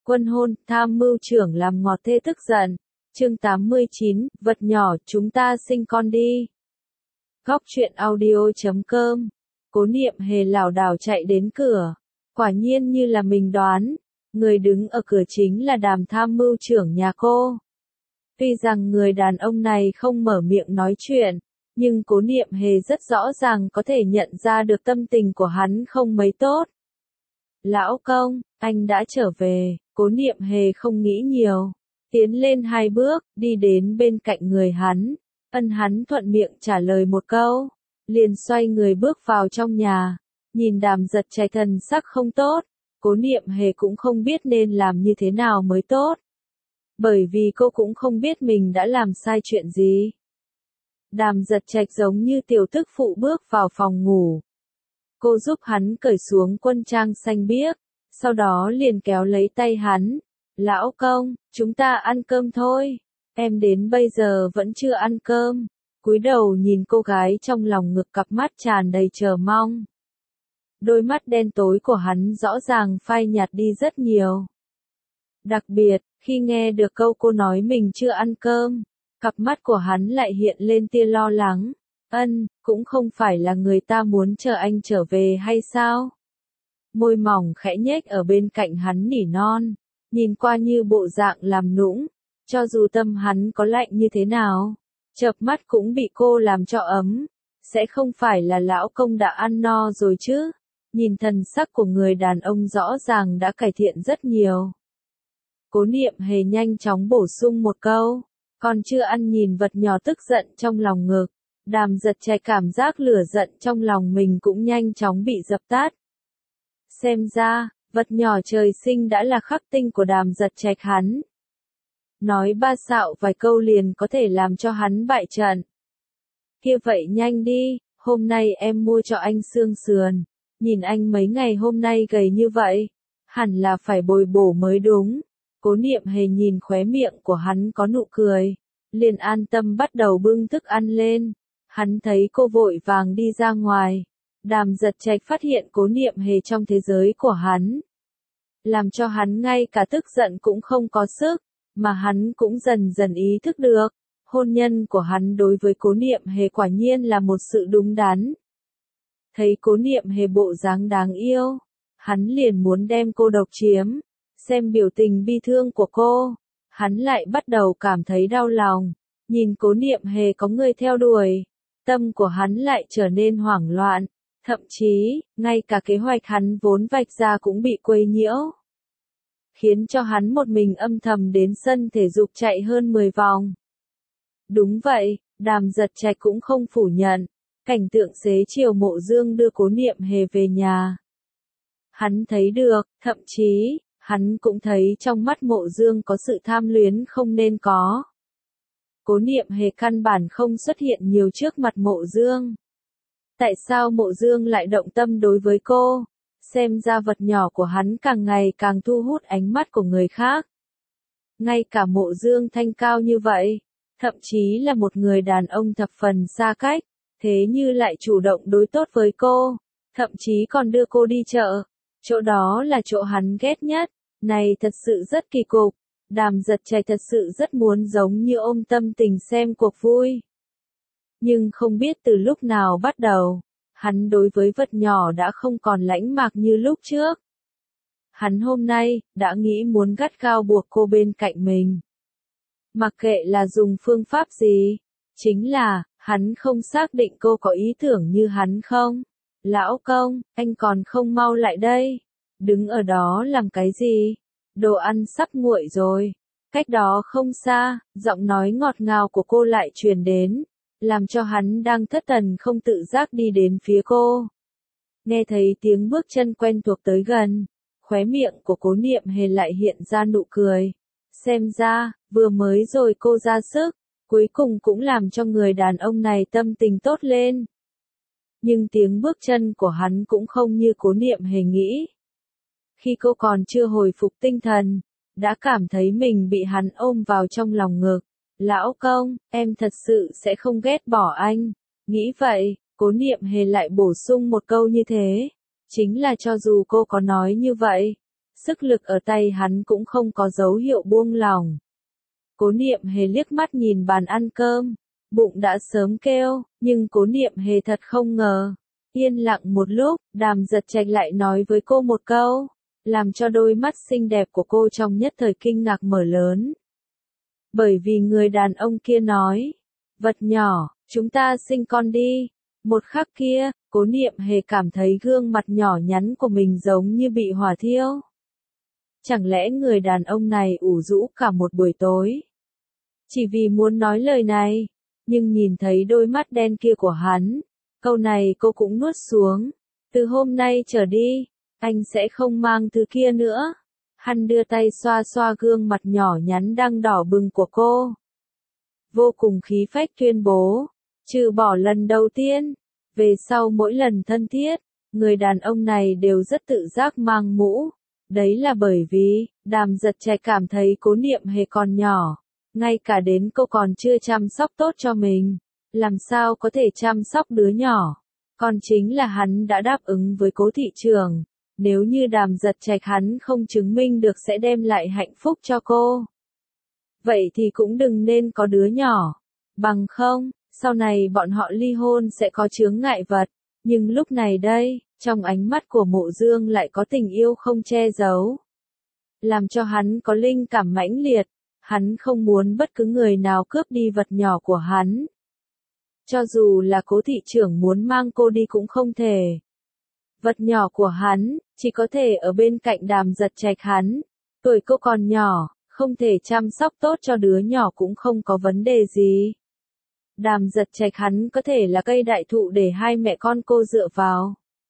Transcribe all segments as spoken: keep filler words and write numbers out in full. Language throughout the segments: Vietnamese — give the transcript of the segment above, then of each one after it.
Quân hôn, tham mưu trưởng làm ngọt thê tức giận. Chương tám mươi chín, vật nhỏ, chúng ta sinh con đi. Góc truyện audio chấm com. Cố Niệm Hề lảo đảo chạy đến cửa. Quả nhiên như là mình đoán, người đứng ở cửa chính là Đàm tham mưu trưởng nhà cô. Tuy rằng người đàn ông này không mở miệng nói chuyện, nhưng Cố Niệm Hề rất rõ ràng có thể nhận ra được tâm tình của hắn không mấy tốt. Lão công, anh đã trở về. Cố Niệm Hề không nghĩ nhiều, tiến lên hai bước, đi đến bên cạnh người hắn, ân hắn thuận miệng trả lời một câu, liền xoay người bước vào trong nhà, nhìn Đàm Giật Trạch thần sắc không tốt, Cố Niệm Hề cũng không biết nên làm như thế nào mới tốt. Bởi vì cô cũng không biết mình đã làm sai chuyện gì. Đàm Giật Trạch giống như tiểu tức phụ bước vào phòng ngủ. Cô giúp hắn cởi xuống quân trang xanh biếc, sau đó liền kéo lấy tay hắn. Lão công, chúng ta ăn cơm thôi. Em đến bây giờ vẫn chưa ăn cơm. Cúi đầu nhìn cô gái trong lòng ngực, cặp mắt tràn đầy chờ mong. Đôi mắt đen tối của hắn rõ ràng phai nhạt đi rất nhiều. Đặc biệt, khi nghe được câu cô nói mình chưa ăn cơm, cặp mắt của hắn lại hiện lên tia lo lắng. Ân, cũng không phải là người ta muốn chờ anh trở về hay sao? Môi mỏng khẽ nhếch ở bên cạnh hắn nỉ non, nhìn qua như bộ dạng làm nũng, cho dù tâm hắn có lạnh như thế nào, chợp mắt cũng bị cô làm cho ấm, sẽ không phải là lão công đã ăn no rồi chứ? Nhìn thần sắc của người đàn ông rõ ràng đã cải thiện rất nhiều. Cố Niệm Hề nhanh chóng bổ sung một câu, còn chưa ăn. Nhìn vật nhỏ tức giận trong lòng ngực, Đàm Giật Trạch cảm giác lửa giận trong lòng mình cũng nhanh chóng bị dập tắt. Xem ra, vật nhỏ trời sinh đã là khắc tinh của Đàm Giật Trạch hắn. Nói ba xạo vài câu liền có thể làm cho hắn bại trận. Kia vậy nhanh đi, hôm nay em mua cho anh xương sườn. Nhìn anh mấy ngày hôm nay gầy như vậy, hẳn là phải bồi bổ mới đúng. Cố Niệm Hề nhìn khóe miệng của hắn có nụ cười, liền an tâm bắt đầu bưng thức ăn lên. Hắn thấy cô vội vàng đi ra ngoài. Đàm Giật Trạch phát hiện Cố Niệm Hề trong thế giới của hắn, làm cho hắn ngay cả tức giận cũng không có sức, mà hắn cũng dần dần ý thức được, hôn nhân của hắn đối với Cố Niệm Hề quả nhiên là một sự đúng đắn. Thấy Cố Niệm Hề bộ dáng đáng yêu, hắn liền muốn đem cô độc chiếm, xem biểu tình bi thương của cô, hắn lại bắt đầu cảm thấy đau lòng, nhìn Cố Niệm Hề có người theo đuổi, tâm của hắn lại trở nên hoảng loạn. Thậm chí, ngay cả kế hoạch hắn vốn vạch ra cũng bị quấy nhiễu. Khiến cho hắn một mình âm thầm đến sân thể dục chạy hơn mười vòng. Đúng vậy, Đàm Giật Trạch cũng không phủ nhận. Cảnh tượng xế chiều Mộ Dương đưa Cố Niệm Hề về nhà. Hắn thấy được, thậm chí, hắn cũng thấy trong mắt Mộ Dương có sự tham luyến không nên có. Cố Niệm Hề căn bản không xuất hiện nhiều trước mặt Mộ Dương. Tại sao Mộ Dương lại động tâm đối với cô? Xem ra vật nhỏ của hắn càng ngày càng thu hút ánh mắt của người khác. Ngay cả Mộ Dương thanh cao như vậy, thậm chí là một người đàn ông thập phần xa cách, thế như lại chủ động đối tốt với cô, thậm chí còn đưa cô đi chợ. Chỗ đó là chỗ hắn ghét nhất, này thật sự rất kỳ cục. Đàm Giật Trạch thật sự rất muốn giống như ôm tâm tình xem cuộc vui. Nhưng không biết từ lúc nào bắt đầu, hắn đối với vật nhỏ đã không còn lãnh mạc như lúc trước. Hắn hôm nay, đã nghĩ muốn gắt gao buộc cô bên cạnh mình. Mặc kệ là dùng phương pháp gì, chính là, hắn không xác định cô có ý tưởng như hắn không. Lão công, anh còn không mau lại đây. Đứng ở đó làm cái gì? Đồ ăn sắp nguội rồi. Cách đó không xa, giọng nói ngọt ngào của cô lại truyền đến, làm cho hắn đang thất thần không tự giác đi đến phía cô. Nghe thấy tiếng bước chân quen thuộc tới gần, khóe miệng của Cố Niệm Hề lại hiện ra nụ cười. Xem ra, vừa mới rồi cô ra sức, cuối cùng cũng làm cho người đàn ông này tâm tình tốt lên. Nhưng tiếng bước chân của hắn cũng không như Cố Niệm Hề nghĩ. Khi cô còn chưa hồi phục tinh thần, đã cảm thấy mình bị hắn ôm vào trong lòng ngực. Lão công, em thật sự sẽ không ghét bỏ anh. Nghĩ vậy, Cố Niệm Hề lại bổ sung một câu như thế. Chính là cho dù cô có nói như vậy, sức lực ở tay hắn cũng không có dấu hiệu buông lỏng. Cố Niệm Hề liếc mắt nhìn bàn ăn cơm, bụng đã sớm kêu, nhưng Cố Niệm Hề thật không ngờ. Yên lặng một lúc, Đàm Giật Trạch lại nói với cô một câu, làm cho đôi mắt xinh đẹp của cô trong nhất thời kinh ngạc mở lớn. Bởi vì người đàn ông kia nói, vật nhỏ, chúng ta sinh con đi. Một khắc kia, Cố Niệm Hề cảm thấy gương mặt nhỏ nhắn của mình giống như bị hỏa thiêu. Chẳng lẽ người đàn ông này ủ rũ cả một buổi tối? Chỉ vì muốn nói lời này, nhưng nhìn thấy đôi mắt đen kia của hắn, câu này cô cũng nuốt xuống. Từ hôm nay trở đi, anh sẽ không mang thứ kia nữa. Hắn đưa tay xoa xoa gương mặt nhỏ nhắn đang đỏ bừng của cô. Vô cùng khí phách tuyên bố, trừ bỏ lần đầu tiên, về sau mỗi lần thân thiết, người đàn ông này đều rất tự giác mang mũ. Đấy là bởi vì, Đàm Giật Trạch cảm thấy Cố Niệm Hề còn nhỏ, ngay cả đến cô còn chưa chăm sóc tốt cho mình, làm sao có thể chăm sóc đứa nhỏ. Còn chính là hắn đã đáp ứng với Cố thị trưởng, nếu như Đàm Giật Trạch hắn không chứng minh được sẽ đem lại hạnh phúc cho cô. Vậy thì cũng đừng nên có đứa nhỏ, bằng không, sau này bọn họ ly hôn sẽ có chướng ngại vật. Nhưng lúc này đây, trong ánh mắt của Mộ Dương lại có tình yêu không che giấu. Làm cho hắn có linh cảm mãnh liệt, hắn không muốn bất cứ người nào cướp đi vật nhỏ của hắn. Cho dù là Cố thị trưởng muốn mang cô đi cũng không thể. Vật nhỏ của hắn, chỉ có thể ở bên cạnh Đàm Giật Trạch hắn. Tuổi cô còn nhỏ, không thể chăm sóc tốt cho đứa nhỏ cũng không có vấn đề gì. Đàm Giật Trạch hắn có thể là cây đại thụ để hai mẹ con cô dựa vào.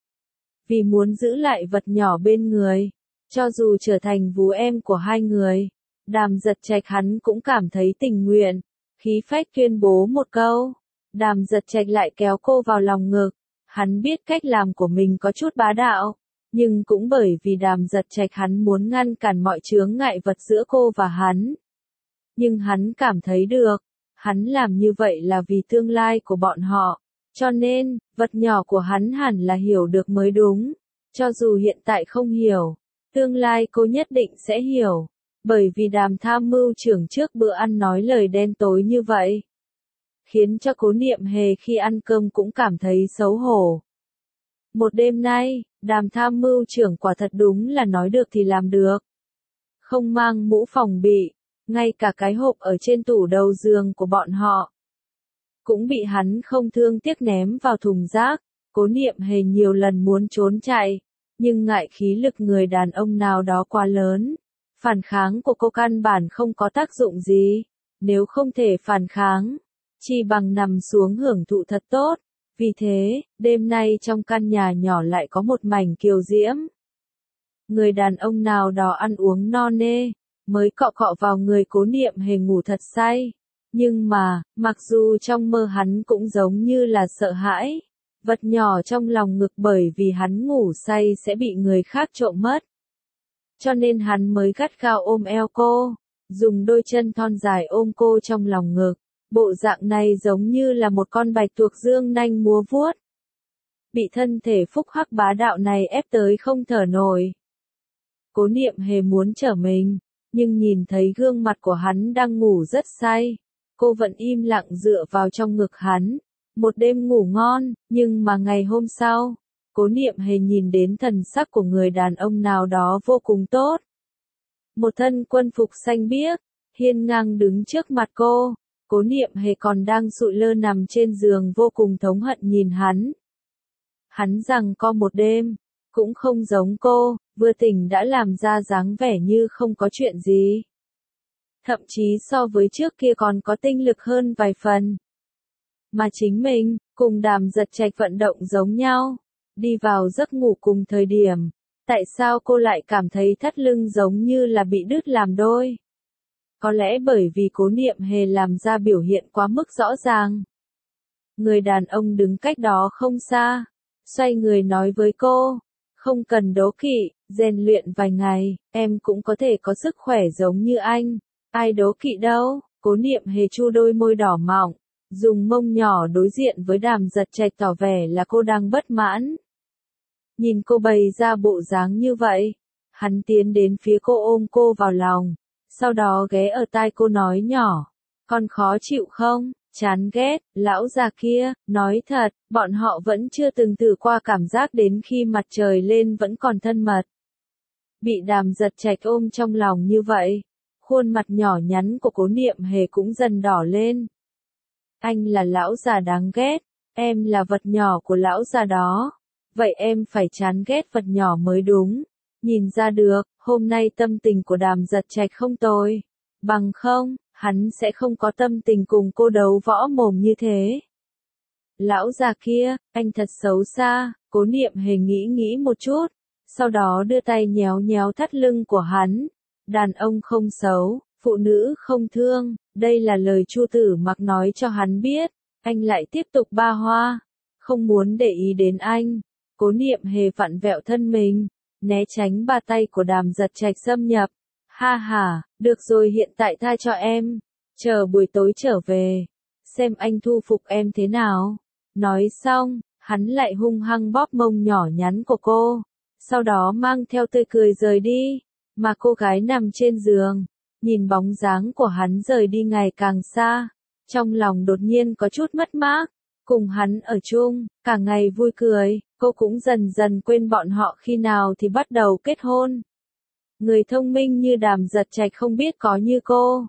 Vì muốn giữ lại vật nhỏ bên người, cho dù trở thành vú em của hai người, Đàm Giật Trạch hắn cũng cảm thấy tình nguyện, khí phách tuyên bố một câu. Đàm Giật Trạch lại kéo cô vào lòng ngực, hắn biết cách làm của mình có chút bá đạo, nhưng cũng bởi vì Đàm Giật Trạch hắn muốn ngăn cản mọi chướng ngại vật giữa cô và hắn. Nhưng hắn cảm thấy được, hắn làm như vậy là vì tương lai của bọn họ, cho nên, vật nhỏ của hắn hẳn là hiểu được mới đúng. Cho dù hiện tại không hiểu, tương lai cô nhất định sẽ hiểu, bởi vì Đàm tham mưu trưởng trước bữa ăn nói lời đen tối như vậy, khiến cho Cố Niệm Hề khi ăn cơm cũng cảm thấy xấu hổ. Một đêm nay, Đàm tham mưu trưởng quả thật đúng là nói được thì làm được. Không mang mũ phòng bị, ngay cả cái hộp ở trên tủ đầu giường của bọn họ cũng bị hắn không thương tiếc ném vào thùng rác. Cố Niệm Hề nhiều lần muốn trốn chạy, nhưng ngại khí lực người đàn ông nào đó quá lớn. Phản kháng của cô căn bản không có tác dụng gì. Nếu không thể phản kháng, chỉ bằng nằm xuống hưởng thụ thật tốt. Vì thế, đêm nay trong căn nhà nhỏ lại có một mảnh kiều diễm. Người đàn ông nào đó ăn uống no nê, mới cọ cọ vào người Cố Niệm Hề ngủ thật say. Nhưng mà, mặc dù trong mơ hắn cũng giống như là sợ hãi, vật nhỏ trong lòng ngực bởi vì hắn ngủ say sẽ bị người khác trộm mất. Cho nên hắn mới gắt gao ôm eo cô, dùng đôi chân thon dài ôm cô trong lòng ngực. Bộ dạng này giống như là một con bạch tuộc dương nanh múa vuốt. Bị thân thể phúc hắc bá đạo này ép tới không thở nổi. Cố Niệm Hề muốn trở mình, nhưng nhìn thấy gương mặt của hắn đang ngủ rất say. Cô vẫn im lặng dựa vào trong ngực hắn. Một đêm ngủ ngon, nhưng mà ngày hôm sau, Cố Niệm Hề nhìn đến thần sắc của người đàn ông nào đó vô cùng tốt. Một thân quân phục xanh biếc, hiên ngang đứng trước mặt cô. Cố Niệm Hề còn đang sụi lơ nằm trên giường vô cùng thống hận nhìn hắn. Hắn giằng co một đêm, cũng không giống cô, vừa tỉnh đã làm ra dáng vẻ như không có chuyện gì. Thậm chí so với trước kia còn có tinh lực hơn vài phần. Mà chính mình, cùng Đàm Giật Trạch vận động giống nhau, đi vào giấc ngủ cùng thời điểm. Tại sao cô lại cảm thấy thắt lưng giống như là bị đứt làm đôi? Có lẽ bởi vì Cố Niệm Hề làm ra biểu hiện quá mức rõ ràng. Người đàn ông đứng cách đó không xa, xoay người nói với cô, không cần đố kỵ, rèn luyện vài ngày, em cũng có thể có sức khỏe giống như anh. Ai đố kỵ đâu? Cố Niệm Hề chu đôi môi đỏ mọng, dùng mông nhỏ đối diện với Đàm Giật Trạch tỏ vẻ là cô đang bất mãn. Nhìn cô bày ra bộ dáng như vậy, Hắn tiến đến phía cô ôm cô vào lòng, sau đó ghé ở tai cô nói nhỏ, con khó chịu không, chán ghét, lão già kia, nói thật, bọn họ vẫn chưa từng thử qua cảm giác đến khi mặt trời lên vẫn còn thân mật. Bị Đàm Giật Trạch ôm trong lòng như vậy, khuôn mặt nhỏ nhắn của Cố Niệm Hề cũng dần đỏ lên. Anh là lão già đáng ghét, em là vật nhỏ của lão già đó, vậy em phải chán ghét vật nhỏ mới đúng. Nhìn ra được, hôm nay tâm tình của Đàm Giật Trạch không tồi, bằng không, hắn sẽ không có tâm tình cùng cô đấu võ mồm như thế. Lão già kia, anh thật xấu xa, Cố Niệm Hề nghĩ nghĩ một chút, sau đó đưa tay nhéo nhéo thắt lưng của hắn. Đàn ông không xấu, phụ nữ không thương, đây là lời Chu Tử Mặc nói cho hắn biết. Anh lại tiếp tục ba hoa, không muốn để ý đến anh. Cố Niệm Hề vặn vẹo thân mình, né tránh ba tay của Đàm Giật Trạch xâm nhập. Ha ha, được rồi, hiện tại tha cho em, chờ buổi tối trở về, xem anh thu phục em thế nào. Nói xong, hắn lại hung hăng bóp mông nhỏ nhắn của cô, sau đó mang theo tươi cười rời đi, mà cô gái nằm trên giường, nhìn bóng dáng của hắn rời đi ngày càng xa, trong lòng đột nhiên có chút mất mát. Cùng hắn ở chung, cả ngày vui cười, cô cũng dần dần quên bọn họ khi nào thì bắt đầu kết hôn. Người thông minh như Đàm Giật Trạch không biết có như cô.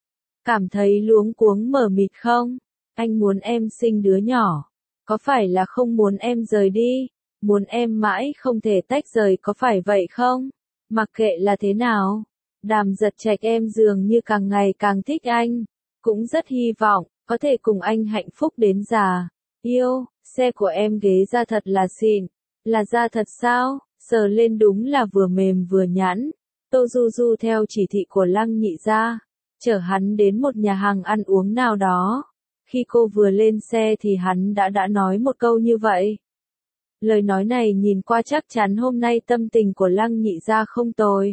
Cảm thấy luống cuống mờ mịt không? Anh muốn em sinh đứa nhỏ. Có phải là không muốn em rời đi? Muốn em mãi không thể tách rời có phải vậy không? Mặc kệ là thế nào, Đàm Giật Trạch em dường như càng ngày càng thích anh. Cũng rất hy vọng có thể cùng anh hạnh phúc đến già. Yêu, xe của em ghế da thật là xịn. Là da thật sao? Sờ lên đúng là vừa mềm vừa nhẵn. Tô Du Du theo chỉ thị của Lăng Nhị gia, chở hắn đến một nhà hàng ăn uống nào đó. Khi cô vừa lên xe thì hắn đã đã nói một câu như vậy. Lời nói này nhìn qua chắc chắn hôm nay tâm tình của Lăng Nhị gia không tồi.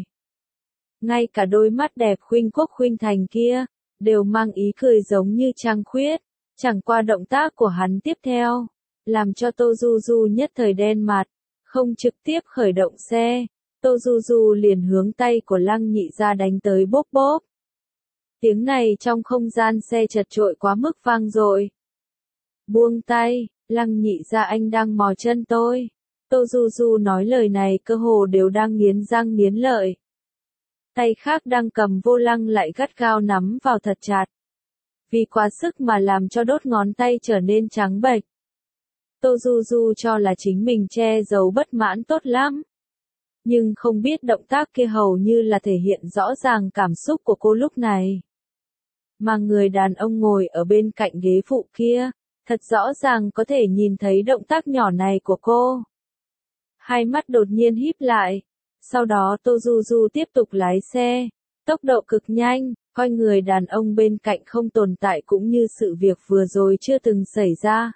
Ngay cả đôi mắt đẹp khuynh quốc khuynh thành kia, đều mang ý cười giống như trăng khuyết. Chẳng qua động tác của hắn tiếp theo, làm cho Tô Du Du nhất thời đen mặt, không trực tiếp khởi động xe. Tô Du Du liền hướng tay của Lăng Nhị gia đánh tới bốp bốp. Tiếng này trong không gian xe chật chội quá mức vang dội. Buông tay, Lăng Nhị gia, anh đang mò chân tôi. Tô Du Du nói lời này cơ hồ đều đang nghiến răng nghiến lợi. Tay khác đang cầm vô lăng lại gắt gao nắm vào thật chặt. Vì quá sức mà làm cho đốt ngón tay trở nên trắng bệch. Tô Du Du cho là chính mình che giấu bất mãn tốt lắm. Nhưng không biết động tác kia hầu như là thể hiện rõ ràng cảm xúc của cô lúc này. Mà người đàn ông ngồi ở bên cạnh ghế phụ kia, thật rõ ràng có thể nhìn thấy động tác nhỏ này của cô. Hai mắt đột nhiên híp lại. Sau đó Tô Du Du tiếp tục lái xe, tốc độ cực nhanh, coi người đàn ông bên cạnh không tồn tại cũng như sự việc vừa rồi chưa từng xảy ra.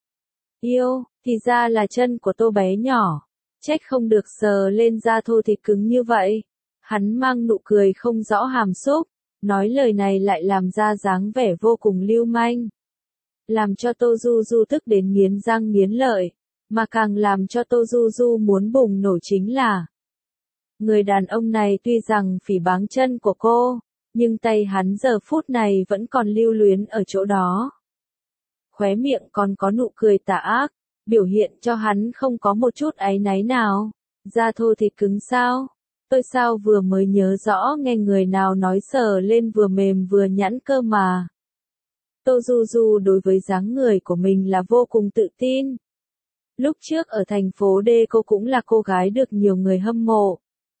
Yêu, thì ra là chân của Tô bé nhỏ, trách không được sờ lên da thô thịt cứng như vậy. Hắn mang nụ cười không rõ hàm xúc, nói lời này lại làm ra dáng vẻ vô cùng lưu manh. Làm cho Tô Du Du tức đến nghiến răng nghiến lợi, mà càng làm cho Tô Du Du muốn bùng nổ chính là người đàn ông này tuy rằng phỉ báng chân của cô, nhưng tay hắn giờ phút này vẫn còn lưu luyến ở chỗ đó. Khóe miệng còn có nụ cười tà ác, biểu hiện cho hắn không có một chút áy náy nào. Da thô thịt cứng sao? Tôi sao vừa mới nhớ rõ nghe người nào nói sờ lên vừa mềm vừa nhẵn cơ mà. Tô Du Du đối với dáng người của mình là vô cùng tự tin. Lúc trước ở thành phố D cô cũng là cô gái được nhiều người hâm mộ.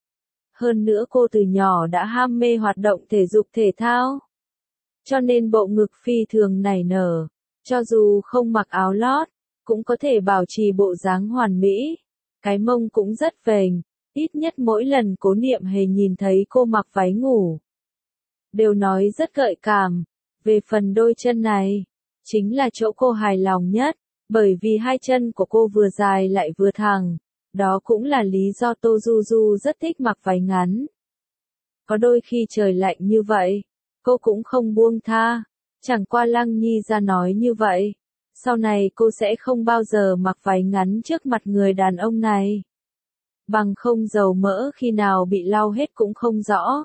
Hơn nữa cô từ nhỏ đã ham mê hoạt động thể dục thể thao. Cho nên bộ ngực phi thường nảy nở, cho dù không mặc áo lót, cũng có thể bảo trì bộ dáng hoàn mỹ. Cái mông cũng rất vềnh, ít nhất mỗi lần Cố Niệm Hề nhìn thấy cô mặc váy ngủ, đều nói rất gợi cảm. Về phần đôi chân này, chính là chỗ cô hài lòng nhất, bởi vì hai chân của cô vừa dài lại vừa thẳng. Đó cũng là lý do Tô Du Du rất thích mặc váy ngắn. Có đôi khi trời lạnh như vậy, cô cũng không buông tha. Chẳng qua Lăng Nhi ra nói như vậy, sau này cô sẽ không bao giờ mặc váy ngắn trước mặt người đàn ông này. bằng không dầu mỡ khi nào bị lau hết cũng không rõ.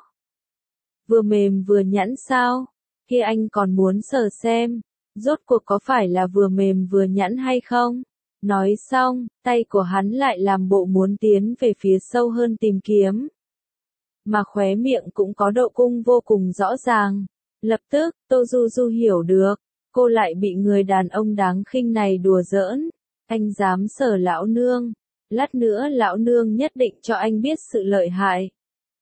Vừa mềm vừa nhẵn sao? Kia anh còn muốn sờ xem, rốt cuộc có phải là vừa mềm vừa nhẵn hay không? Nói xong, tay của hắn lại làm bộ muốn tiến về phía sâu hơn tìm kiếm. Mà khóe miệng cũng có độ cung vô cùng rõ ràng. Lập tức, Tô Du Du hiểu được, cô lại bị người đàn ông đáng khinh này đùa giỡn. Anh dám sờ lão nương, lát nữa lão nương nhất định cho anh biết sự lợi hại.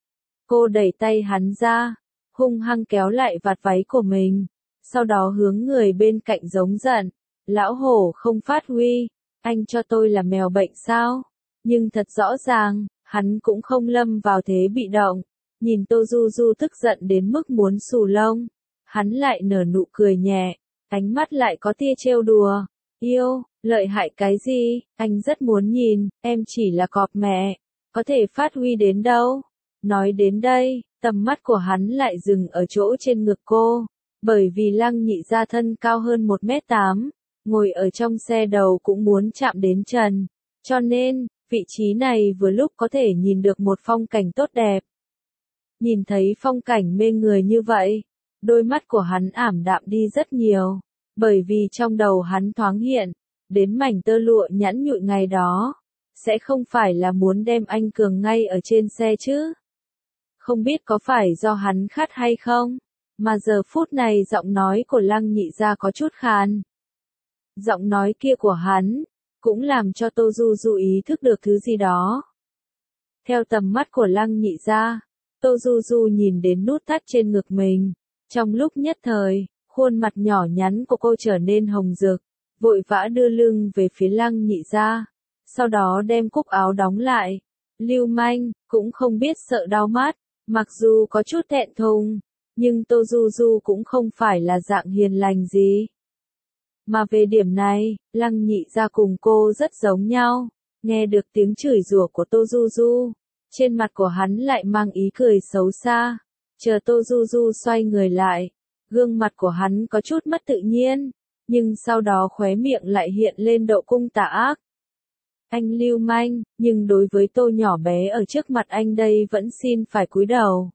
Cô đẩy tay hắn ra, hung hăng kéo lại vạt váy của mình, sau đó hướng người bên cạnh giống giận. Lão hổ không phát huy, anh cho tôi là mèo bệnh sao? Nhưng thật rõ ràng, hắn cũng không lâm vào thế bị động. Nhìn Tô Du Du tức giận đến mức muốn xù lông, hắn lại nở nụ cười nhẹ, ánh mắt lại có tia trêu đùa. Yêu, lợi hại cái gì, anh rất muốn nhìn, em chỉ là cọp mẹ, có thể phát huy đến đâu. Nói đến đây, tầm mắt của hắn lại dừng ở chỗ trên ngực cô, bởi vì Lăng Nhị Gia thân cao hơn một mét tám, ngồi ở trong xe đầu cũng muốn chạm đến trần, cho nên, vị trí này vừa lúc có thể nhìn được một phong cảnh tốt đẹp. Nhìn thấy phong cảnh mê người như vậy, đôi mắt của hắn ảm đạm đi rất nhiều, bởi vì trong đầu hắn thoáng hiện, đến mảnh tơ lụa nhẵn nhụi ngày đó, sẽ không phải là muốn đem anh Cường ngay ở trên xe chứ. Không biết có phải do hắn khát hay không, mà giờ phút này giọng nói của Lăng Nhị Gia có chút khàn. Giọng nói kia của hắn, cũng làm cho Tô Du Du ý thức được thứ gì đó. Theo tầm mắt của Lăng Nhị Gia, Tô Du Du nhìn đến nút thắt trên ngực mình, trong lúc nhất thời, khuôn mặt nhỏ nhắn của cô trở nên hồng rực, vội vã đưa lưng về phía Lăng Nhị Gia, sau đó đem cúc áo đóng lại. Lưu manh, cũng không biết sợ đau mắt, mặc dù có chút thẹn thùng, nhưng Tô Du Du cũng không phải là dạng hiền lành gì. Mà về điểm này, Lăng Nhị Gia cùng cô rất giống nhau, nghe được tiếng chửi rủa của Tô Du Du, trên mặt của hắn lại mang ý cười xấu xa. Chờ Tô Du Du xoay người lại, gương mặt của hắn có chút mất tự nhiên, nhưng sau đó khóe miệng lại hiện lên độ cung tà ác. Anh lưu manh, nhưng đối với Tô nhỏ bé ở trước mặt anh đây vẫn xin phải cúi đầu.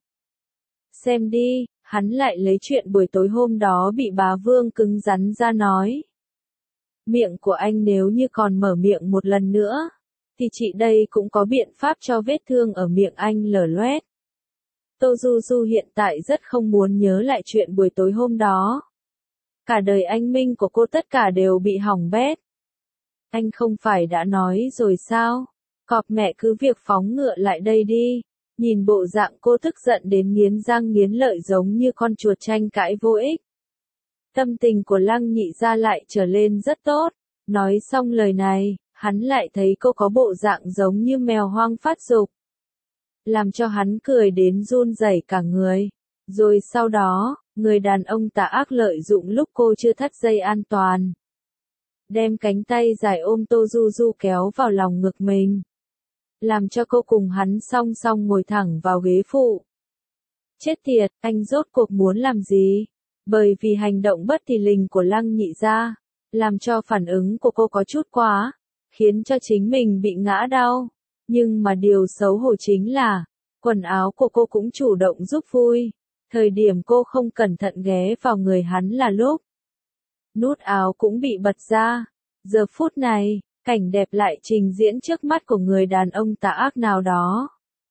Xem đi, hắn lại lấy chuyện buổi tối hôm đó bị bá vương cứng rắn ra nói. Miệng của anh nếu như còn mở miệng một lần nữa, thì chị đây cũng có biện pháp cho vết thương ở miệng anh lở loét. Tô Du Du hiện tại rất không muốn nhớ lại chuyện buổi tối hôm đó. Cả đời anh minh của cô tất cả đều bị hỏng bét. Anh không phải đã nói rồi sao? Cọp mẹ cứ việc phóng ngựa lại đây đi. Nhìn bộ dạng cô tức giận đến nghiến răng nghiến lợi giống như con chuột tranh cãi vô ích. Tâm tình của Lăng Nhị Gia lại trở lên rất tốt. Nói xong lời này, hắn lại thấy cô có bộ dạng giống như mèo hoang phát dục. Làm cho hắn cười đến run rẩy cả người. Rồi sau đó, người đàn ông tà ác lợi dụng lúc cô chưa thắt dây an toàn, đem cánh tay dài ôm Tô Du Du kéo vào lòng ngực mình, làm cho cô cùng hắn song song ngồi thẳng vào ghế phụ. Chết tiệt, anh rốt cuộc muốn làm gì? Bởi vì hành động bất thình lình của Lăng Nhị Gia, làm cho phản ứng của cô có chút quá, khiến cho chính mình bị ngã đau. Nhưng mà điều xấu hổ chính là, quần áo của cô cũng chủ động giúp vui. Thời điểm cô không cẩn thận ghé vào người hắn là lúc nút áo cũng bị bật ra. Giờ phút này, cảnh đẹp lại trình diễn trước mắt của người đàn ông tà ác nào đó.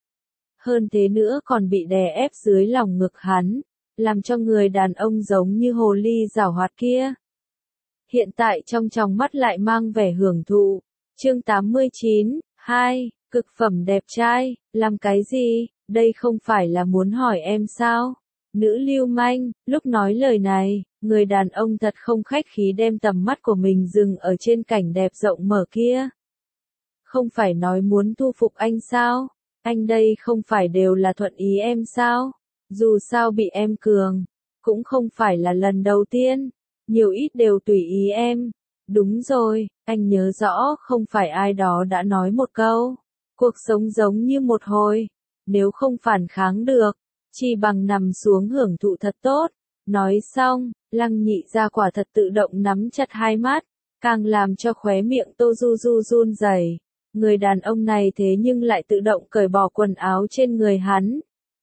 Hơn thế nữa còn bị đè ép dưới lòng ngực hắn, làm cho người đàn ông giống như hồ ly giảo hoạt kia. Hiện tại trong tròng mắt lại mang vẻ hưởng thụ. Chương tám mươi chín, hai, cực phẩm đẹp trai, làm cái gì, đây không phải là muốn hỏi em sao? Nữ lưu manh, lúc nói lời này, người đàn ông thật không khách khí đem tầm mắt của mình dừng ở trên cảnh đẹp rộng mở kia. Không phải nói muốn thu phục anh sao? Anh đây không phải đều là thuận ý em sao? Dù sao bị em cường, cũng không phải là lần đầu tiên, nhiều ít đều tùy ý em. Đúng rồi, anh nhớ rõ không phải ai đó đã nói một câu, cuộc sống giống như một hồi, nếu không phản kháng được, chỉ bằng nằm xuống hưởng thụ thật tốt. Nói xong, Lăng Nhị Gia quả thật tự động nắm chặt hai mắt, càng làm cho khóe miệng Tô Du Du run rẩy. Người đàn ông này thế nhưng lại tự động cởi bỏ quần áo trên người hắn.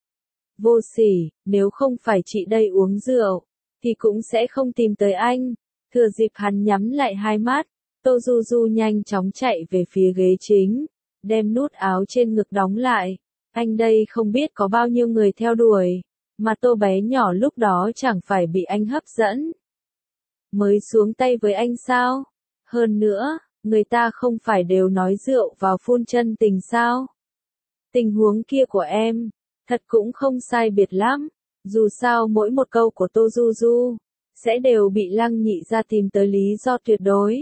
Vô sỉ, nếu không phải chị đây uống rượu, thì cũng sẽ không tìm tới anh. Thừa dịp hắn nhắm lại hai mắt, Tô Du Du nhanh chóng chạy về phía ghế chính, đem nút áo trên ngực đóng lại. Anh đây không biết có bao nhiêu người theo đuổi, mà Tô bé nhỏ lúc đó chẳng phải bị anh hấp dẫn. Mới xuống tay với anh sao? Hơn nữa, người ta không phải đều nói rượu vào phun chân tình sao? Tình huống kia của em, thật cũng không sai biệt lắm. Dù sao mỗi một câu của Tô Du Du, sẽ đều bị Lăng Nhị Gia tìm tới lý do tuyệt đối.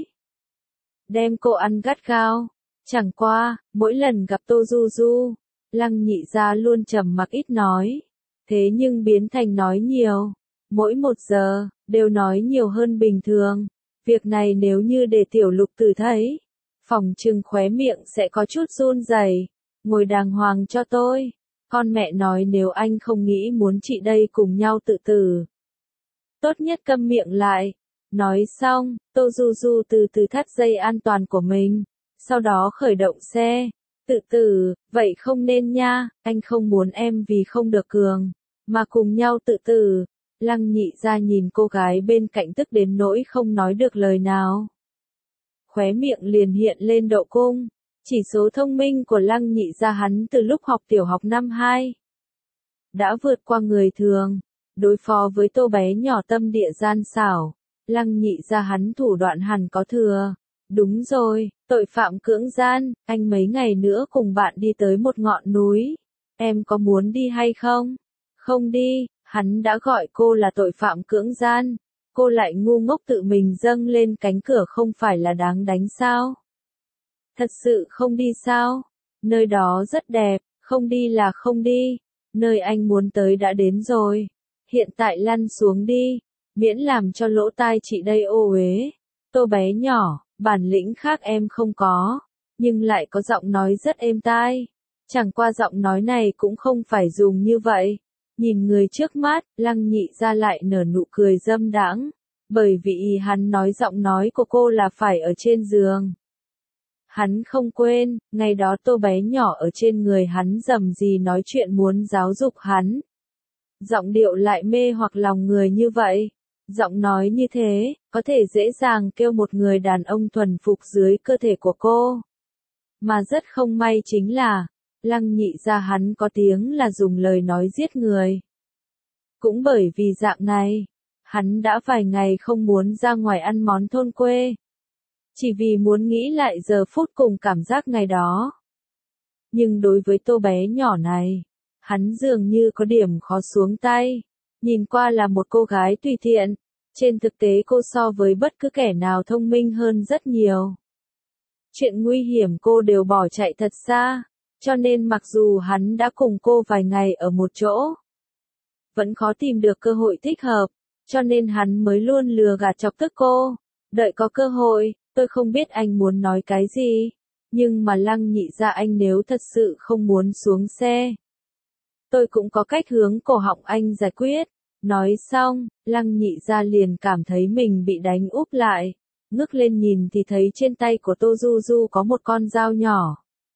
Đem cô ăn gắt gao. Chẳng qua, mỗi lần gặp Tô Du Du, Lăng Nhị Gia luôn trầm mặc ít nói. Thế nhưng biến thành nói nhiều. Mỗi một giờ, đều nói nhiều hơn bình thường. Việc này nếu như để Tiểu Lục Tử thấy, phỏng chừng khóe miệng sẽ có chút run rẩy. Ngồi đàng hoàng cho tôi. Con mẹ nói nếu anh không nghĩ muốn chị đây cùng nhau tự tử, tốt nhất câm miệng lại. Nói xong, Tô Du Du từ từ thắt dây an toàn của mình, sau đó khởi động xe. Tự tử, vậy không nên nha, anh không muốn em vì không được cường, mà cùng nhau tự tử. Lăng Nhị Gia nhìn cô gái bên cạnh tức đến nỗi không nói được lời nào. Khóe miệng liền hiện lên độ cung. Chỉ số thông minh của Lăng Nhị Gia hắn từ lúc học tiểu học năm hai đã vượt qua người thường. Đối phó với Tô bé nhỏ tâm địa gian xảo, Lăng Nhị Gia hắn thủ đoạn hẳn có thừa. Đúng rồi, tội phạm cưỡng gian, anh mấy ngày nữa cùng bạn đi tới một ngọn núi. Em có muốn đi hay không? Không đi, hắn đã gọi cô là tội phạm cưỡng gian. Cô lại ngu ngốc tự mình dâng lên cánh cửa không phải là đáng đánh sao? Thật sự không đi sao? Nơi đó rất đẹp, không đi là không đi. Nơi anh muốn tới đã đến rồi. Hiện tại lăn xuống đi, miễn làm cho lỗ tai chị đây ô uế. Tô bé nhỏ, bản lĩnh khác em không có, nhưng lại có giọng nói rất êm tai. Chẳng qua giọng nói này cũng không phải dùng như vậy. Nhìn người trước mắt, Lăng Nhị Gia lại nở nụ cười dâm đãng, bởi vì hắn nói giọng nói của cô là phải ở trên giường. Hắn không quên, ngày đó Tô bé nhỏ ở trên người hắn dầm gì nói chuyện muốn giáo dục hắn. Giọng điệu lại mê hoặc lòng người như vậy. Giọng nói như thế, có thể dễ dàng kêu một người đàn ông thuần phục dưới cơ thể của cô. Mà rất không may chính là, Lăng Nhị Gia hắn có tiếng là dùng lời nói giết người. Cũng bởi vì dạng này, hắn đã vài ngày không muốn ra ngoài ăn món thôn quê. Chỉ vì muốn nghĩ lại giờ phút cùng cảm giác ngày đó. Nhưng đối với Tô bé nhỏ này, hắn dường như có điểm khó xuống tay. Nhìn qua là một cô gái tùy tiện, trên thực tế cô so với bất cứ kẻ nào thông minh hơn rất nhiều. Chuyện nguy hiểm cô đều bỏ chạy thật xa, cho nên mặc dù hắn đã cùng cô vài ngày ở một chỗ, vẫn khó tìm được cơ hội thích hợp, cho nên hắn mới luôn lừa gạt chọc tức cô. Đợi có cơ hội, tôi không biết anh muốn nói cái gì, nhưng mà Lăng Nhị Gia anh nếu thật sự không muốn xuống xe, tôi cũng có cách hướng cổ họng anh giải quyết. Nói xong, Lăng Nhị Gia liền cảm thấy mình bị đánh úp lại. Ngước lên nhìn thì thấy trên tay của Tô Du Du có một con dao nhỏ.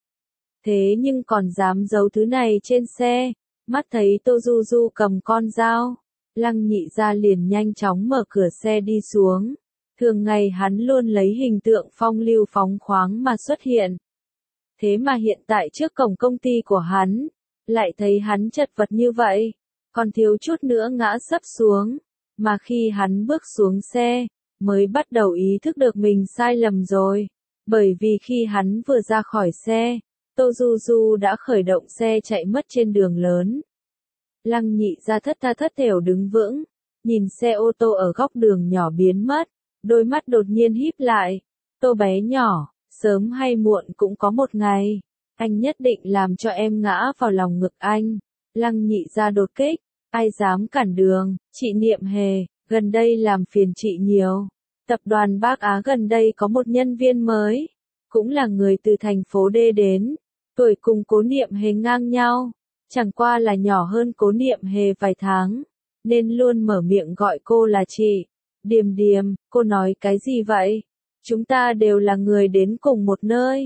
Thế nhưng còn dám giấu thứ này trên xe. Mắt thấy Tô Du Du cầm con dao, Lăng Nhị Gia liền nhanh chóng mở cửa xe đi xuống. Thường ngày hắn luôn lấy hình tượng phong lưu phóng khoáng mà xuất hiện. Thế mà hiện tại trước cổng công ty của hắn, lại thấy hắn chật vật như vậy, còn thiếu chút nữa ngã sấp xuống. Mà khi hắn bước xuống xe, mới bắt đầu ý thức được mình sai lầm rồi. Bởi vì khi hắn vừa ra khỏi xe, Tô Du Du đã khởi động xe chạy mất trên đường lớn. Lăng Nhị Gia thất tha thất thểu đứng vững, nhìn xe ô tô ở góc đường nhỏ biến mất, đôi mắt đột nhiên híp lại. Tô bé nhỏ, sớm hay muộn cũng có một ngày, anh nhất định làm cho em ngã vào lòng ngực anh. Lăng Nhị Gia đột kích, ai dám cản đường, chị Niệm Hề, gần đây làm phiền chị nhiều. Tập đoàn Bắc Á gần đây có một nhân viên mới, cũng là người từ thành phố D đến, tuổi cùng Cố Niệm Hề ngang nhau, chẳng qua là nhỏ hơn Cố Niệm Hề vài tháng, nên luôn mở miệng gọi cô là chị. Điềm Điềm, cô nói cái gì vậy? Chúng ta đều là người đến cùng một nơi,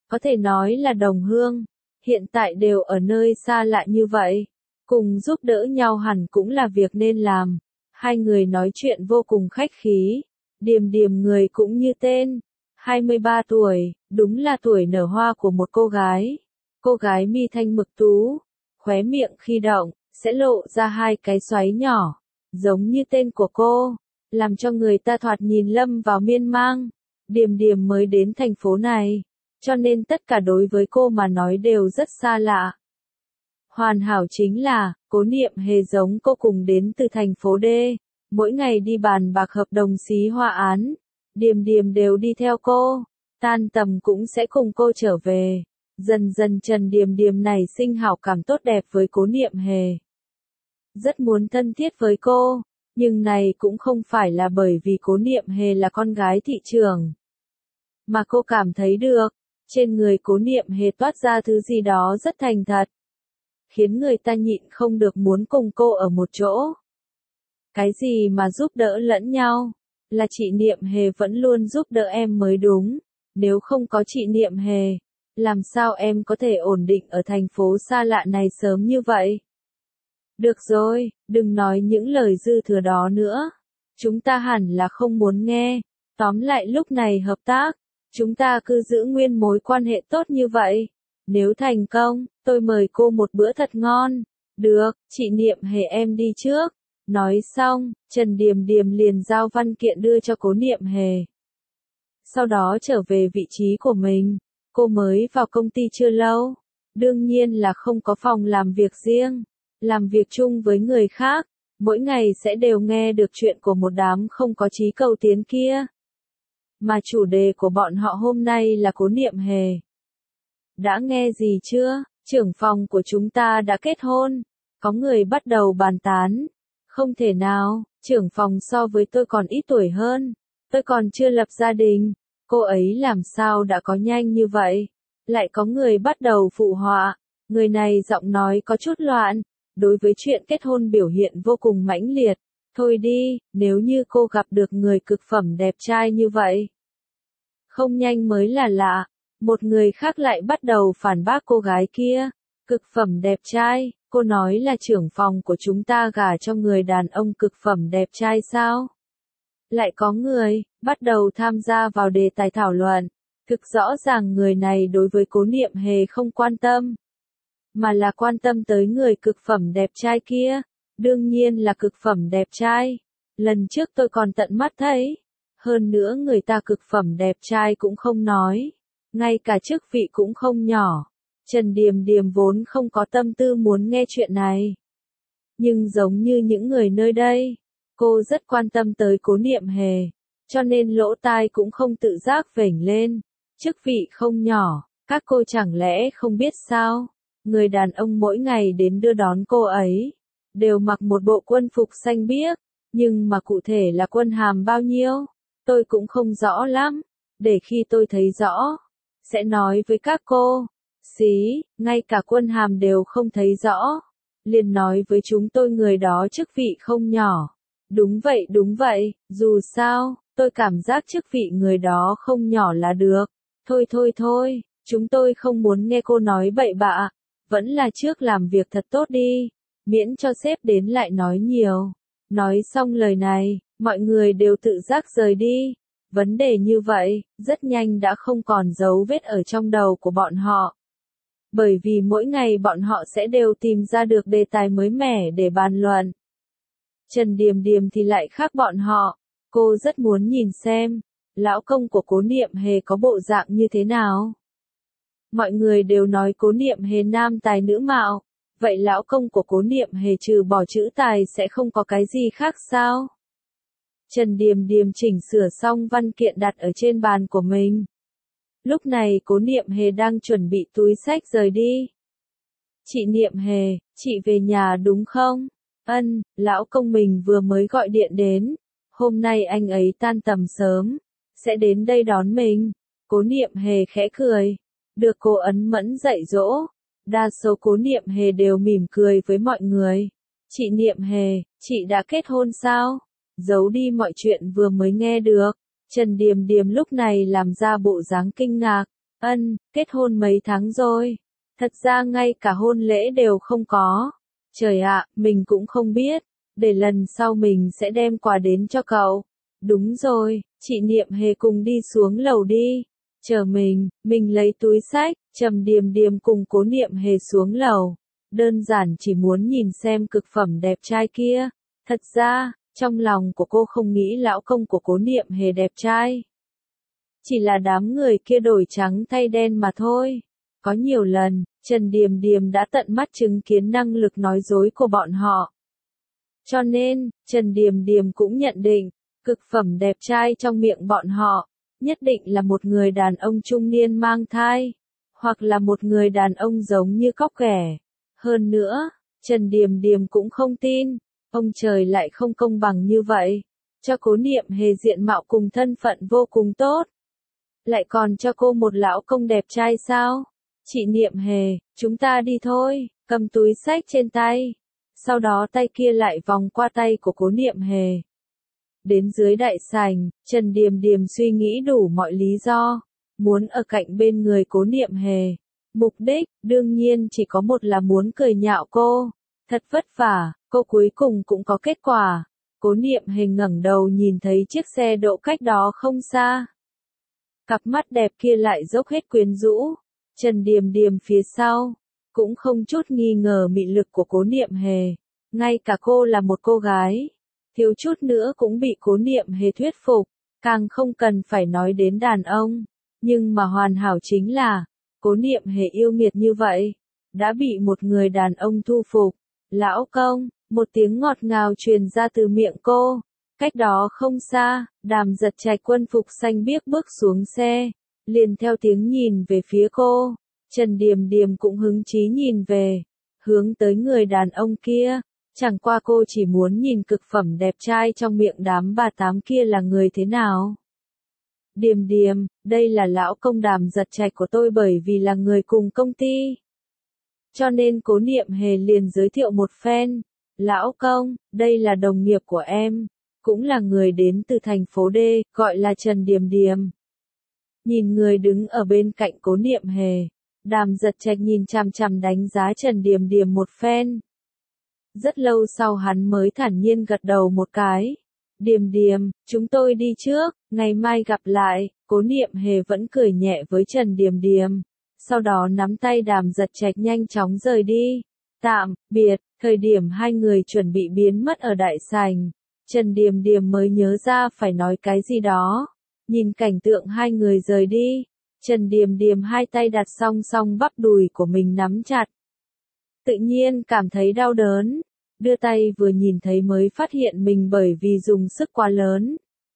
có thể nói là đồng hương, hiện tại đều ở nơi xa lạ như vậy. Cùng giúp đỡ nhau hẳn cũng là việc nên làm. Hai người nói chuyện vô cùng khách khí. Điềm Điềm người cũng như tên. hai mươi ba tuổi, đúng là tuổi nở hoa của một cô gái. Cô gái mi thanh mực tú, khóe miệng khi động, sẽ lộ ra hai cái xoáy nhỏ, giống như tên của cô, làm cho người ta thoạt nhìn lâm vào miên man. Điềm Điềm mới đến thành phố này, cho nên tất cả đối với cô mà nói đều rất xa lạ. Hoàn hảo chính là, Cố Niệm Hề giống cô cùng đến từ thành phố D, mỗi ngày đi bàn bạc hợp đồng xí hoa án. Điềm Điềm đều đi theo cô, tan tầm cũng sẽ cùng cô trở về. Dần dần Trần Điềm Điềm này sinh hảo cảm tốt đẹp với Cố Niệm Hề. Rất muốn thân thiết với cô, nhưng này cũng không phải là bởi vì Cố Niệm Hề là con gái thị trường. Mà cô cảm thấy được, trên người Cố Niệm Hề toát ra thứ gì đó rất thành thật, khiến người ta nhịn không được muốn cùng cô ở một chỗ. Cái gì mà giúp đỡ lẫn nhau, là chị Niệm Hề vẫn luôn giúp đỡ em mới đúng, nếu không có chị Niệm Hề, làm sao em có thể ổn định ở thành phố xa lạ này sớm như vậy? Được rồi, đừng nói những lời dư thừa đó nữa. Chúng ta hẳn là không muốn nghe. Tóm lại lúc này hợp tác, chúng ta cứ giữ nguyên mối quan hệ tốt như vậy. Nếu thành công, tôi mời cô một bữa thật ngon. Được, chị Niệm Hề em đi trước. Nói xong, Trần Điềm Điềm liền giao văn kiện đưa cho Cố Niệm Hề. Sau đó trở về vị trí của mình. Cô mới vào công ty chưa lâu. Đương nhiên là không có phòng làm việc riêng. Làm việc chung với người khác, mỗi ngày sẽ đều nghe được chuyện của một đám không có chí cầu tiến kia. Mà chủ đề của bọn họ hôm nay là Cố Niệm Hề. Đã nghe gì chưa? Trưởng phòng của chúng ta đã kết hôn. Có người bắt đầu bàn tán. Không thể nào, trưởng phòng so với tôi còn ít tuổi hơn. Tôi còn chưa lập gia đình. Cô ấy làm sao đã có nhanh như vậy? Lại có người bắt đầu phụ họa. Người này giọng nói có chút loạn. Đối với chuyện kết hôn biểu hiện vô cùng mãnh liệt. Thôi đi, nếu như cô gặp được người cực phẩm đẹp trai như vậy. Không nhanh mới là lạ. Một người khác lại bắt đầu phản bác cô gái kia. Cực phẩm đẹp trai, cô nói là trưởng phòng của chúng ta gả cho người đàn ông cực phẩm đẹp trai sao? Lại có người, bắt đầu tham gia vào đề tài thảo luận. Thực rõ ràng người này đối với Cố Niệm Hề không quan tâm. Mà là quan tâm tới người cực phẩm đẹp trai kia. Đương nhiên là cực phẩm đẹp trai. Lần trước tôi còn tận mắt thấy. Hơn nữa người ta cực phẩm đẹp trai cũng không nói. Ngay cả chức vị cũng không nhỏ. Trần Điềm Điềm vốn không có tâm tư muốn nghe chuyện này. Nhưng giống như những người nơi đây, cô rất quan tâm tới Cố Niệm Hề. Cho nên lỗ tai cũng không tự giác vểnh lên. Chức vị không nhỏ, các cô chẳng lẽ không biết sao? Người đàn ông mỗi ngày đến đưa đón cô ấy, đều mặc một bộ quân phục xanh biếc, nhưng mà cụ thể là quân hàm bao nhiêu, tôi cũng không rõ lắm, để khi tôi thấy rõ, sẽ nói với các cô. Xí, ngay cả quân hàm đều không thấy rõ, liền nói với chúng tôi người đó chức vị không nhỏ. Đúng vậy đúng vậy, dù sao, tôi cảm giác chức vị người đó không nhỏ là được. Thôi thôi thôi, chúng tôi không muốn nghe cô nói bậy bạ. Vẫn là trước làm việc thật tốt đi, miễn cho sếp đến lại nói nhiều. Nói xong lời này, mọi người đều tự giác rời đi. Vấn đề như vậy, rất nhanh đã không còn dấu vết ở trong đầu của bọn họ. Bởi vì mỗi ngày bọn họ sẽ đều tìm ra được đề tài mới mẻ để bàn luận. Trần Điềm Điềm thì lại khác bọn họ. Cô rất muốn nhìn xem, lão công của Cố Niệm Hề có bộ dạng như thế nào. Mọi người đều nói Cố Niệm Hề nam tài nữ mạo. Vậy lão công của Cố Niệm Hề trừ bỏ chữ tài sẽ không có cái gì khác sao? Trần Điềm Điềm chỉnh sửa xong văn kiện đặt ở trên bàn của mình. Lúc này Cố Niệm Hề đang chuẩn bị túi xách rời đi. Chị Niệm Hề, chị về nhà đúng không? Ân, lão công mình vừa mới gọi điện đến. Hôm nay anh ấy tan tầm sớm, sẽ đến đây đón mình. Cố Niệm Hề khẽ cười. Được cô ấn mẫn dạy dỗ. Đa số Cố Niệm Hề đều mỉm cười với mọi người. Chị Niệm Hề, chị đã kết hôn sao? Giấu đi mọi chuyện vừa mới nghe được. Trần Điềm Điềm lúc này làm ra bộ dáng kinh ngạc. Ân, kết hôn mấy tháng rồi. Thật ra ngay cả hôn lễ đều không có. Trời ạ, mình cũng không biết. Để lần sau mình sẽ đem quà đến cho cậu. Đúng rồi, chị Niệm Hề cùng đi xuống lầu đi. Chờ mình, mình lấy túi xách, Trầm Điềm Điềm cùng Cố Niệm Hề xuống lầu. Đơn giản chỉ muốn nhìn xem cực phẩm đẹp trai kia. Thật ra, trong lòng của cô không nghĩ lão công của Cố Niệm Hề đẹp trai. Chỉ là đám người kia đổi trắng thay đen mà thôi. Có nhiều lần, Trần Điềm Điềm đã tận mắt chứng kiến năng lực nói dối của bọn họ. Cho nên, Trần Điềm Điềm cũng nhận định, cực phẩm đẹp trai trong miệng bọn họ, nhất định là một người đàn ông trung niên mang thai, hoặc là một người đàn ông giống như cóc ghẻ. Hơn nữa, Trần Điềm Điềm cũng không tin, ông trời lại không công bằng như vậy, cho Cố Niệm Hề diện mạo cùng thân phận vô cùng tốt. Lại còn cho cô một lão công đẹp trai sao? Chị Niệm Hề, chúng ta đi thôi, cầm túi xách trên tay. Sau đó tay kia lại vòng qua tay của Cố Niệm Hề. Đến dưới đại sảnh, Trần Điềm Điềm suy nghĩ đủ mọi lý do, muốn ở cạnh bên người Cố Niệm Hề. Mục đích, đương nhiên chỉ có một là muốn cười nhạo cô. Thật vất vả, cô cuối cùng cũng có kết quả. Cố Niệm Hề ngẩng đầu nhìn thấy chiếc xe đỗ cách đó không xa. Cặp mắt đẹp kia lại dốc hết quyến rũ. Trần Điềm Điềm phía sau, cũng không chút nghi ngờ mị lực của Cố Niệm Hề. Ngay cả cô là một cô gái, thiếu chút nữa cũng bị Cố Niệm Hề thuyết phục, càng không cần phải nói đến đàn ông. Nhưng mà hoàn hảo chính là, Cố Niệm Hề yêu nghiệt như vậy, đã bị một người đàn ông thu phục. Lão công, một tiếng ngọt ngào truyền ra từ miệng cô. Cách đó không xa, Đàm Giật Trạch quân phục xanh biếc bước xuống xe, liền theo tiếng nhìn về phía cô. Trần Điềm Điềm cũng hứng chí nhìn về, hướng tới người đàn ông kia. Chẳng qua cô chỉ muốn nhìn cực phẩm đẹp trai trong miệng đám bà tám kia là người thế nào. Điềm Điềm, đây là lão công Đàm Giật Trạch của tôi bởi vì là người cùng công ty. Cho nên Cố Niệm Hề liền giới thiệu một phen. Lão công, đây là đồng nghiệp của em, cũng là người đến từ thành phố D, gọi là Trần Điềm Điềm. Nhìn người đứng ở bên cạnh Cố Niệm Hề, Đàm Giật Trạch nhìn chằm chằm đánh giá Trần Điềm Điềm một phen. Rất lâu sau hắn mới thản nhiên gật đầu một cái. Điềm Điềm, chúng tôi đi trước, ngày mai gặp lại. Cố Niệm Hề vẫn cười nhẹ với Trần Điềm Điềm, sau đó nắm tay Đàm Giật Trạch nhanh chóng rời đi. Tạm biệt, thời điểm hai người chuẩn bị biến mất ở đại sảnh, Trần Điềm Điềm mới nhớ ra phải nói cái gì đó. Nhìn cảnh tượng hai người rời đi, Trần Điềm Điềm hai tay đặt song song bắp đùi của mình nắm chặt. Tự nhiên cảm thấy đau đớn, đưa tay vừa nhìn thấy mới phát hiện mình bởi vì dùng sức quá lớn,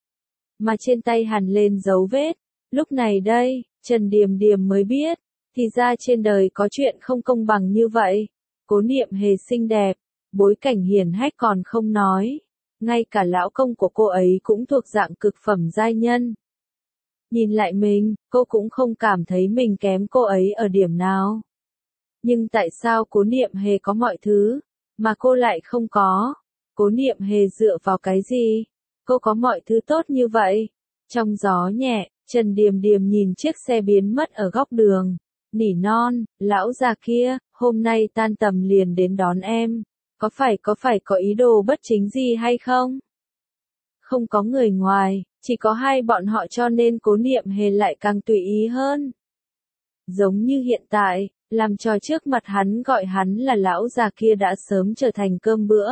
mà trên tay hằn lên dấu vết. Lúc này đây, Trần Điềm Điềm mới biết, thì ra trên đời có chuyện không công bằng như vậy. Cố Niệm Hề xinh đẹp, bối cảnh hiển hách còn không nói, ngay cả lão công của cô ấy cũng thuộc dạng cực phẩm giai nhân. Nhìn lại mình, cô cũng không cảm thấy mình kém cô ấy ở điểm nào. Nhưng tại sao Cố Niệm Hề có mọi thứ, mà cô lại không có? Cố Niệm Hề dựa vào cái gì? Cô có mọi thứ tốt như vậy. Trong gió nhẹ, Trần Điềm Điềm nhìn chiếc xe biến mất ở góc đường. Nỉ non, lão già kia, hôm nay tan tầm liền đến đón em. Có phải có phải có ý đồ bất chính gì hay không? Không có người ngoài, chỉ có hai bọn họ cho nên Cố Niệm Hề lại càng tùy ý hơn. Giống như hiện tại, làm trò trước mặt hắn gọi hắn là lão già kia đã sớm trở thành cơm bữa.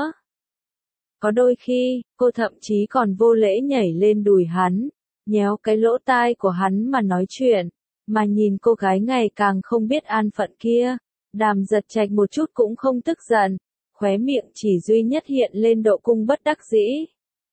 Có đôi khi, cô thậm chí còn vô lễ nhảy lên đùi hắn, nhéo cái lỗ tai của hắn mà nói chuyện, mà nhìn cô gái ngày càng không biết an phận kia, Đàm Giật Trạch một chút cũng không tức giận, khóe miệng chỉ duy nhất hiện lên độ cung bất đắc dĩ.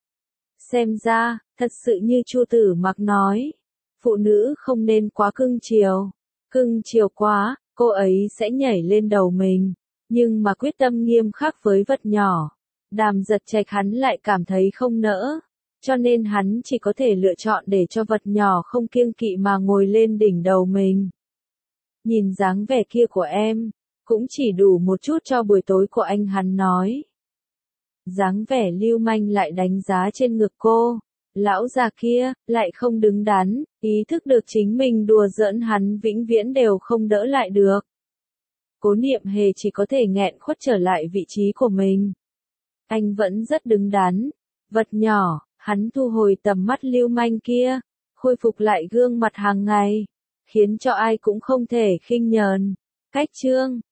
Xem ra, thật sự như Chu Tử Mặc nói, phụ nữ không nên quá cưng chiều, cưng chiều quá, cô ấy sẽ nhảy lên đầu mình, nhưng mà quyết tâm nghiêm khắc với vật nhỏ. Đàm Giật Trạch hắn lại cảm thấy không nỡ, cho nên hắn chỉ có thể lựa chọn để cho vật nhỏ không kiêng kỵ mà ngồi lên đỉnh đầu mình. Nhìn dáng vẻ kia của em, cũng chỉ đủ một chút cho buổi tối của anh, hắn nói. Dáng vẻ lưu manh lại đánh giá trên ngực cô, lão già kia, lại không đứng đắn, ý thức được chính mình đùa giỡn hắn vĩnh viễn đều không đỡ lại được. Cố Niệm Hề chỉ có thể nghẹn khuất trở lại vị trí của mình. Anh vẫn rất đứng đắn. Vật nhỏ, hắn thu hồi tầm mắt lưu manh kia, khôi phục lại gương mặt hàng ngày, khiến cho ai cũng không thể khinh nhờn. Cách chương